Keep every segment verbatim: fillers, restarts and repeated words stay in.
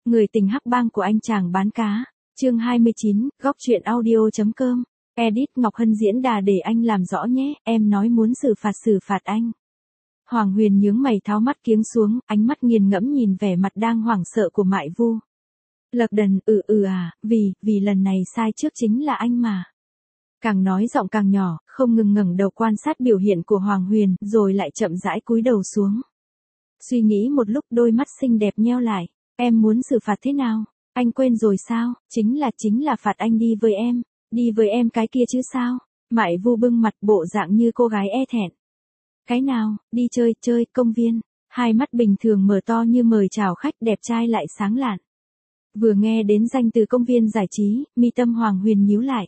Người tình hắc bang của anh chàng bán cá. Chương hai mươi chín, góc truyện audio.com. Edit Ngọc Hân diễn đà để anh làm rõ nhé, em nói muốn xử phạt xử phạt anh. Hoàng Huyền nhướng mày tháo mắt kiếng xuống, ánh mắt nghiền ngẫm nhìn vẻ mặt đang hoảng sợ của Mại Vu. Lật đần, ừ ừ à, vì, vì lần này sai trước chính là anh mà. Càng nói giọng càng nhỏ, không ngừng ngẩng đầu quan sát biểu hiện của Hoàng Huyền, rồi lại chậm rãi cúi đầu xuống. Suy nghĩ một lúc đôi mắt xinh đẹp nheo lại, em muốn xử phạt thế nào? Anh quên rồi sao? Chính là chính là phạt anh đi với em, đi với em cái kia chứ sao? Mại Vu bưng mặt bộ dạng như cô gái e thẹn. Cái nào? Đi chơi, chơi, công viên. Hai mắt bình thường mở to như mời chào khách, đẹp trai lại sáng lạn. Vừa nghe đến danh từ công viên giải trí, mi tâm Hoàng Huyền nhíu lại.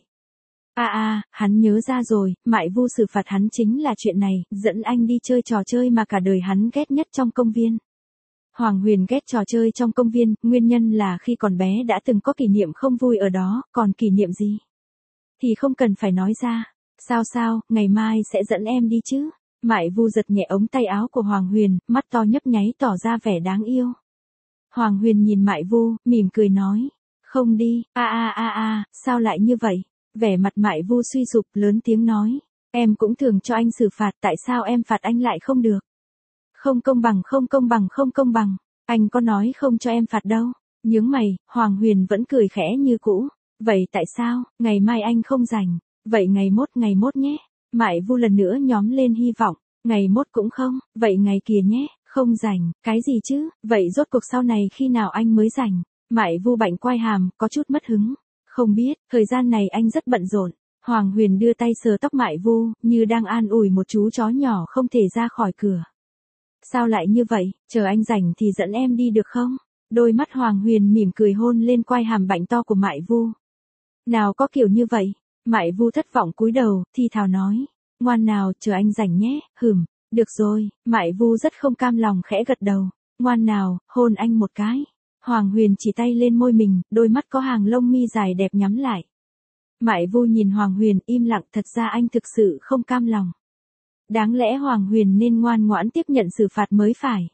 À à, hắn nhớ ra rồi, Mại Vu xử phạt hắn chính là chuyện này, dẫn anh đi chơi trò chơi mà cả đời hắn ghét nhất trong công viên. Hoàng Huyền ghét trò chơi trong công viên, nguyên nhân là khi còn bé đã từng có kỷ niệm không vui ở đó, còn kỷ niệm gì? Thì không cần phải nói ra. Sao sao, ngày mai sẽ dẫn em đi chứ? Mại Vu giật nhẹ ống tay áo của Hoàng Huyền, mắt to nhấp nháy tỏ ra vẻ đáng yêu. Hoàng Huyền nhìn Mại Vu, mỉm cười nói. Không đi, a a a a, sao lại như vậy? Vẻ mặt Mại Vu suy sụp, lớn tiếng nói. Em cũng thường cho anh xử phạt, tại sao em phạt anh lại không được? Không công bằng, không công bằng, không công bằng. Anh có nói không cho em phạt đâu. Nhướng mày, Hoàng Huyền vẫn cười khẽ như cũ. Vậy tại sao, ngày mai anh không rảnh? Vậy ngày mốt, ngày mốt nhé. Mại Vu lần nữa nhóm lên hy vọng. Ngày mốt cũng không, vậy ngày kia nhé, không rảnh, cái gì chứ, vậy rốt cuộc sau này khi nào anh mới rảnh? Mại Vu bạnh quai hàm, có chút mất hứng. Không biết, thời gian này anh rất bận rộn. Hoàng Huyền đưa tay sờ tóc Mại Vu, như đang an ủi một chú chó nhỏ không thể ra khỏi cửa. Sao lại như vậy, chờ anh rảnh thì dẫn em đi được không? Đôi mắt Hoàng Huyền mỉm cười hôn lên quai hàm bạnh to của Mại Vu. Nào có kiểu như vậy? Mại Vu thất vọng cúi đầu, thi thào nói. Ngoan nào, chờ anh rảnh nhé, hừm, được rồi. Mại Vu rất không cam lòng khẽ gật đầu. Ngoan nào, hôn anh một cái. Hoàng Huyền chỉ tay lên môi mình, đôi mắt có hàng lông mi dài đẹp nhắm lại. Mại Vu nhìn Hoàng Huyền im lặng, thật ra anh thực sự không cam lòng. Đáng lẽ Hoàng Huyền nên ngoan ngoãn tiếp nhận xử phạt mới phải.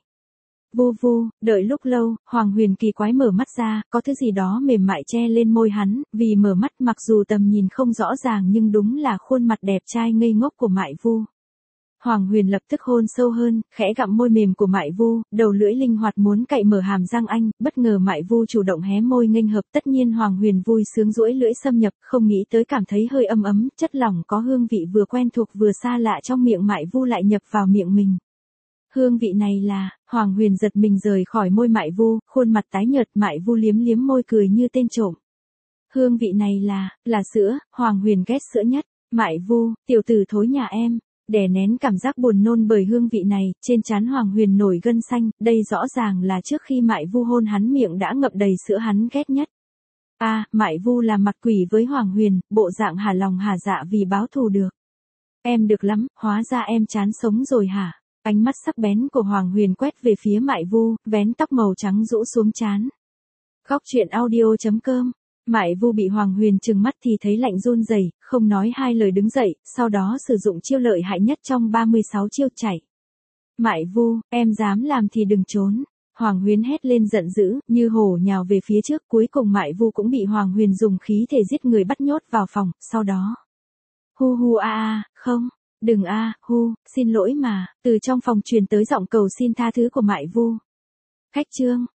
Vu vu, đợi lúc lâu, Hoàng Huyền kỳ quái mở mắt ra, có thứ gì đó mềm mại che lên môi hắn, vì mở mắt mặc dù tầm nhìn không rõ ràng nhưng đúng là khuôn mặt đẹp trai ngây ngốc của Mại Vu. Hoàng Huyền lập tức hôn sâu hơn, khẽ gặm môi mềm của Mại Vu, đầu lưỡi linh hoạt muốn cậy mở hàm răng anh, bất ngờ Mại Vu chủ động hé môi nghênh hợp, tất nhiên Hoàng Huyền vui sướng duỗi lưỡi xâm nhập, không nghĩ tới cảm thấy hơi ấm ấm, chất lỏng có hương vị vừa quen thuộc vừa xa lạ trong miệng Mại Vu lại nhập vào miệng mình. Hương vị này là, Hoàng Huyền giật mình rời khỏi môi Mại Vu, khuôn mặt tái nhợt, Mại Vu liếm liếm môi cười như tên trộm. Hương vị này là, là sữa, Hoàng Huyền ghét sữa nhất. Mại Vu, tiểu tử thối nhà em. Đè nén cảm giác buồn nôn bởi hương vị này, trên trán Hoàng Huyền nổi gân xanh, đây rõ ràng là trước khi Mại Vu hôn hắn miệng đã ngậm đầy sữa hắn ghét nhất. A, à, Mại Vu là mặt quỷ với Hoàng Huyền, bộ dạng hả lòng hả dạ vì báo thù được. Em được lắm, hóa ra em chán sống rồi hả? Ánh mắt sắc bén của Hoàng Huyền quét về phía Mại Vu, vén tóc màu trắng rũ xuống trán. Góc truyện audio.com. Mại Vu bị Hoàng Huyền trừng mắt thì thấy lạnh run rẩy, không nói hai lời đứng dậy, sau đó sử dụng chiêu lợi hại nhất trong ba mươi sáu chiêu chạy. Mại Vu, em dám làm thì đừng trốn. Hoàng Huyền hét lên giận dữ, như hổ nhào về phía trước, cuối cùng Mại Vu cũng bị Hoàng Huyền dùng khí thể giết người bắt nhốt vào phòng, sau đó. Hu hu a a, không, đừng a, à, hu, xin lỗi mà, từ trong phòng truyền tới giọng cầu xin tha thứ của Mại Vu. Khách trương,